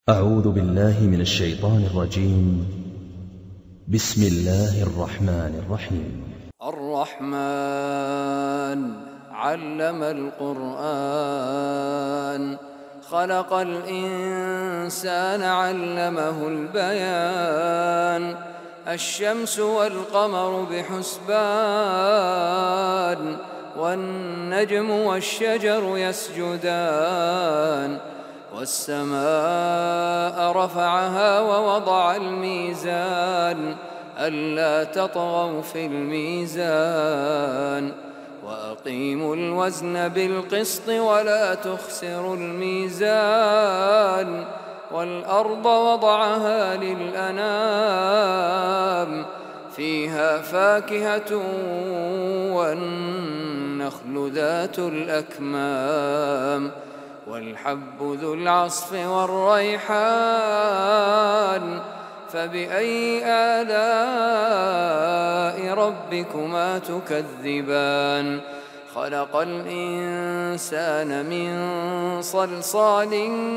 أعوذ بالله من الشيطان الرجيم. بسم الله الرحمن الرحيم. الرحمن علم القرآن خلق الإنسان علمه البيان الشمس والقمر بحسبان والنجم والشجر يسجدان والسماء رفعها ووضع الميزان ألا تطغوا في الميزان وأقيموا الوزن بالقسط ولا تخسروا الميزان والأرض وضعها للأنام فيها فاكهة والنخل ذات الأكمام والحب ذو العصف والريحان فبأي آلاء ربكما تكذبان خلق الإنسان من صلصال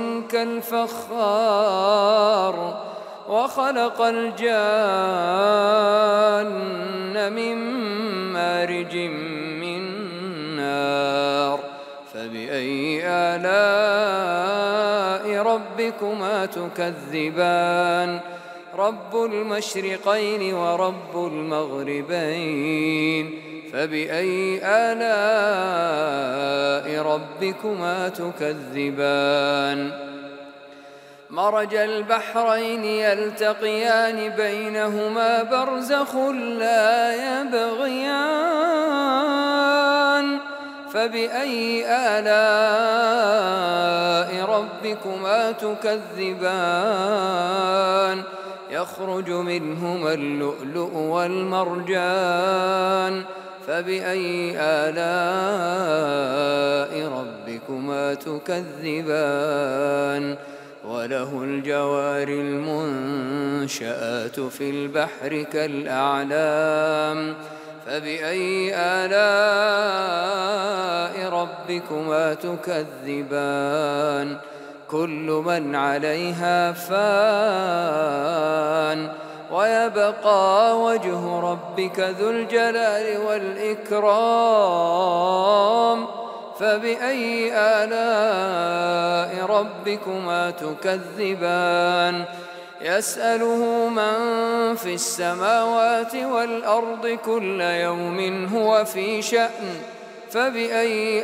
كالفخار وخلق الجان من مارج من نار فبأي آلاء ربكما تكذبان رب المشرقين ورب المغربين فبأي آلاء ربكما تكذبان مرج البحرين يلتقيان بينهما برزخ لا يبغيان فبأي آلاء ربكما تكذبان يخرج منهما اللؤلؤ والمرجان فبأي آلاء ربكما تكذبان وله الجوار المنشآت في البحر كالأعلام فبأي آلاء ربكما تكذبان كل من عليها فان ويبقى وجه ربك ذو الجلال والإكرام فبأي آلاء ربكما تكذبان يسأله من في السماوات والأرض كل يوم هو في شأن فبأي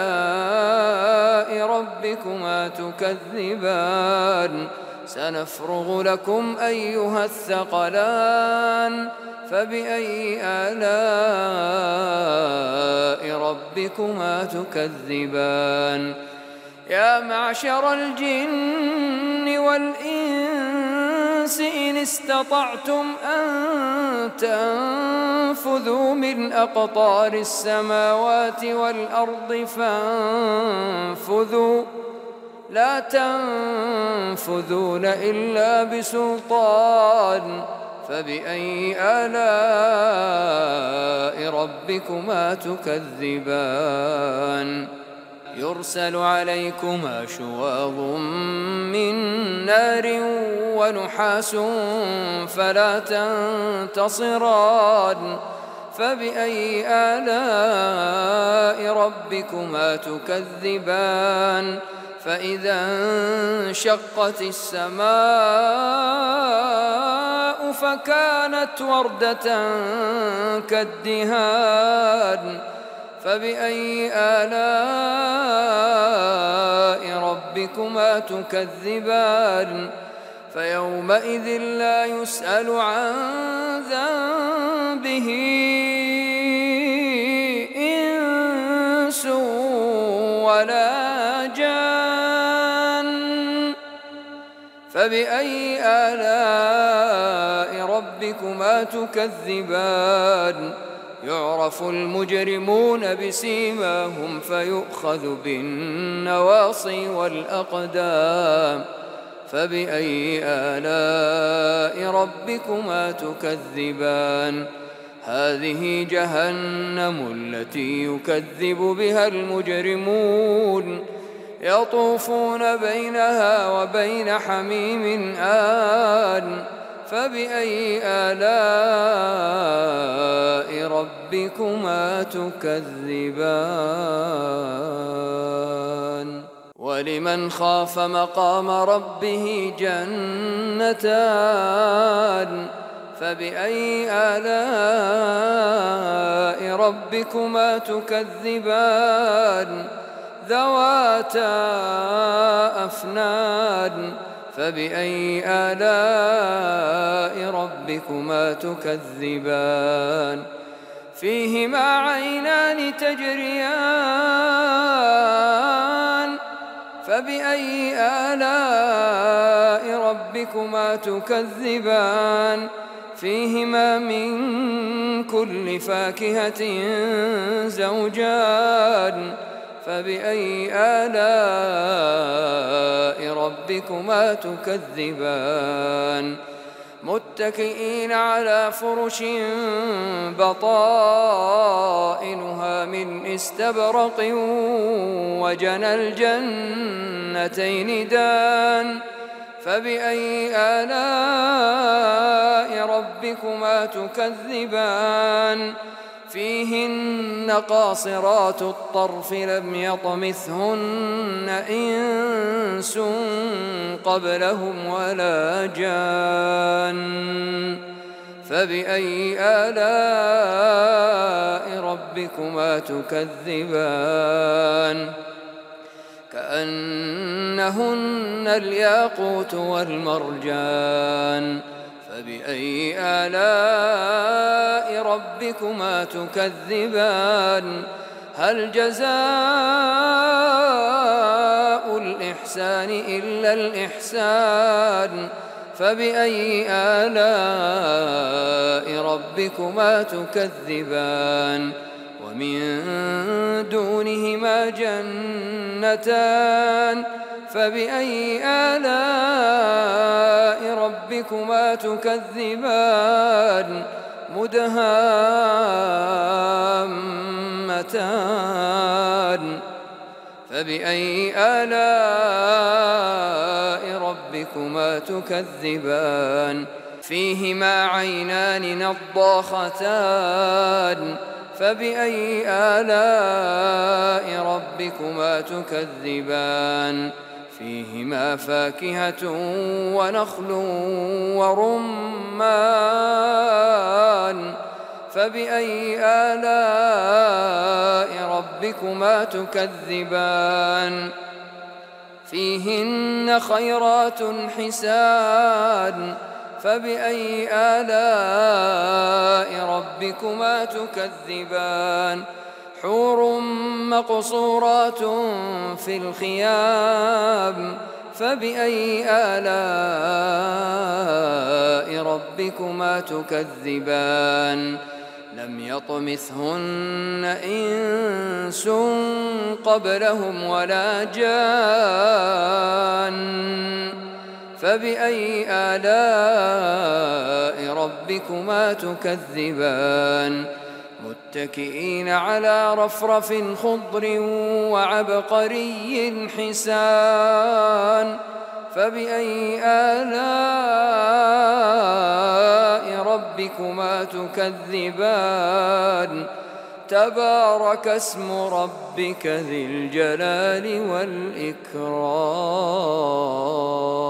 آلاء ربكما تكذبان سنفرغ لكم أيها الثقلان فبأي آلاء ربكما تكذبان يا معشر الجن والإنس إن استطعتم أن تنفذوا من أقطار السماوات والأرض فانفذوا لا تنفذون إلا بسلطان فبأي آلاء ربكما تكذبان يرسل عليكما شواظ من نار ونحاس فلا تنتصران فبأي آلاء ربكما تكذبان فإذا انشقت السماء فكانت وردة كالدهان فبأي آلاء ربكما تكذبان فيومئذ لا يسأل عن ذنبه إنس ولا جان فبأي آلاء ربكما تكذبان يعرف المجرمون بسيماهم فيؤخذ بالنواصي والأقدام فبأي آلاء ربكما تكذبان هذه جهنم التي يكذب بها المجرمون يطوفون بينها وبين حميم آن فبأي آلاء ربكما تكذبان ولمن خاف مقام ربه جنتان فبأي آلاء ربكما تكذبان ذواتا أفنان فبأي آلاء ربكما تكذبان فيهما عينان تجريان فبأي آلاء ربكما تكذبان فيهما من كل فاكهة زوجان فبأي آلاء ربكما تكذبان متكئين على فرش بطائنها من استبرق وجنى الجنتين دان فبأي آلاء ربكما تكذبان فيهن قاصرات الطرف لم يطمثهن إنس قبلهم ولا جان فبأي آلاء ربكما تكذبان كأنهن الياقوت والمرجان فبأي آلاء ربكما تكذبان هل جزاء الإحسان إلا الإحسان فبأي آلاء ربكما تكذبان ومن دونهما جنتان فبأي آلاء ربكما تكذبان مدهامتان فبأي آلاء ربكما تكذبان فيهما عينان نضاختان فبأي آلاء ربكما تكذبان فيهما فاكهة ونخل ورمان فبأي آلاء ربكما تكذبان فيهن خيرات حسان فبأي آلاء ربكما تكذبان حور مقصورات في الخيام فبأي آلاء ربكما تكذبان لم يطمثهن إنس قبلهم ولا جان فبأي آلاء ربكما تكذبان متكئين على رفرف خضر وعبقري حسان فبأي آلاء ربكما تكذبان تبارك اسم ربك ذي الجلال والإكرام